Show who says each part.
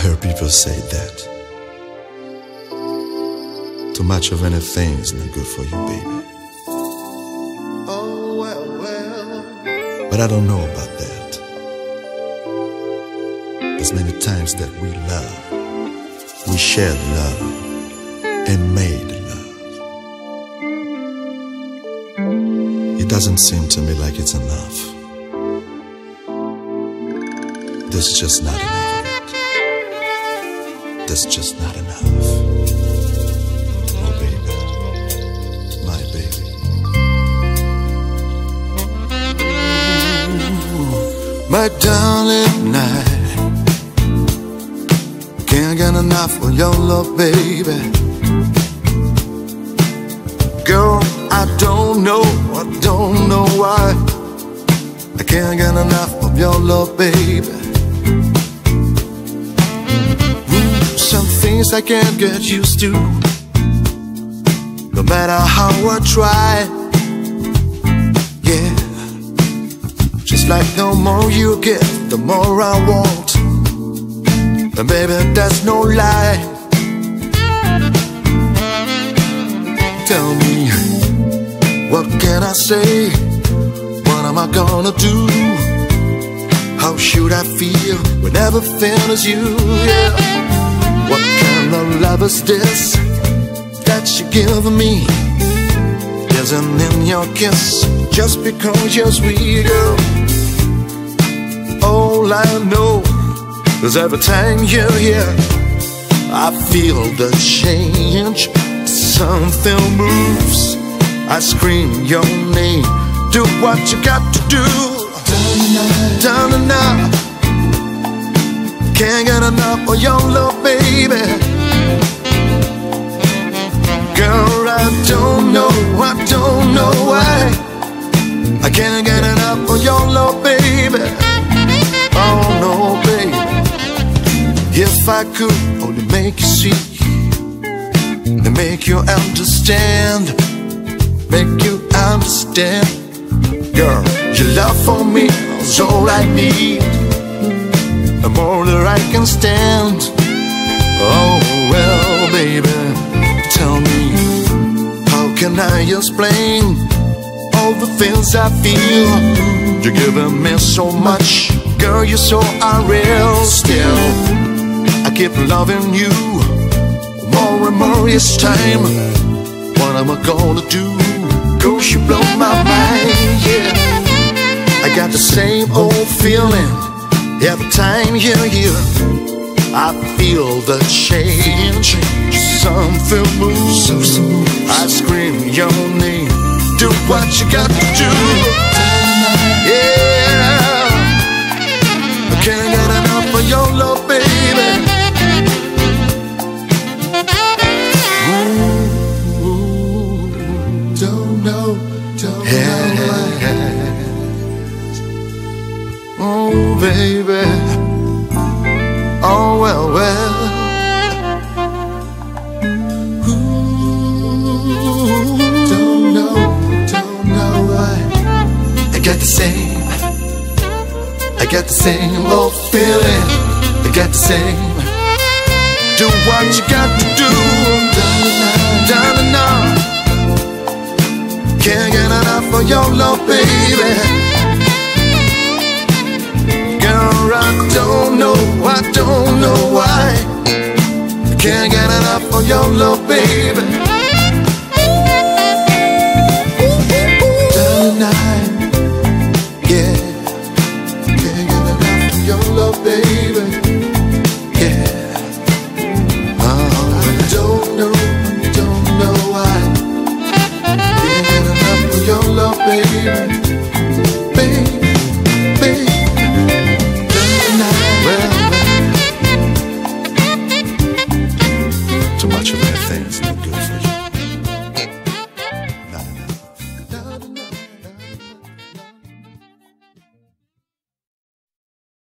Speaker 1: heard people say that too much of anything is not good for you, baby.
Speaker 2: Oh, well, well.
Speaker 1: But I don't know about that. There's many times that we love, we shared love and made love. It doesn't seem to me like it's enough. There's just not enough of it. There's just not enough. Oh, baby, my baby.
Speaker 2: My darling, I can't get enough of your love, baby. Girl, I don't know why I can't get enough of your love, baby. Some things I can't get used to, no matter how I try. Yeah, just like the more you give, the more I want. And baby, that's no lie. Tell me, what can I say? What am I gonna do? How should I feel when everything is you? Yeah. What kind of love is this that you're giving me? Isn't in your kiss just because you're sweet, girl. All I know is every time you're here, I feel the change. Something moves, I scream your name. Do what you got to do. Done enough. Can't get enough of your love, baby. Girl, I don't know why I can't get enough of your love, baby. Oh no, baby. If I could only make you see and make you understand, girl, your love for me is all I need, the more that I can stand. Oh well, baby, tell me, how can I explain all the things I feel? You're giving me so much, girl, you're so unreal. Still, I keep loving you more and more each time. What am I gonna do? Girl, you blow my mind, yeah. I got the same old feeling every time you're here. I feel the change. Something moves, I scream your name. Do what you got to do. Yeah, I can't get enough of your love, baby. Don't know why. Oh, baby. Oh, well. Don't know why. I got the same old feeling. I got the same. Do what you got to do. Done enough. Can't get enough of your love, baby. Girl, I don't know why I can't get enough of your love, baby.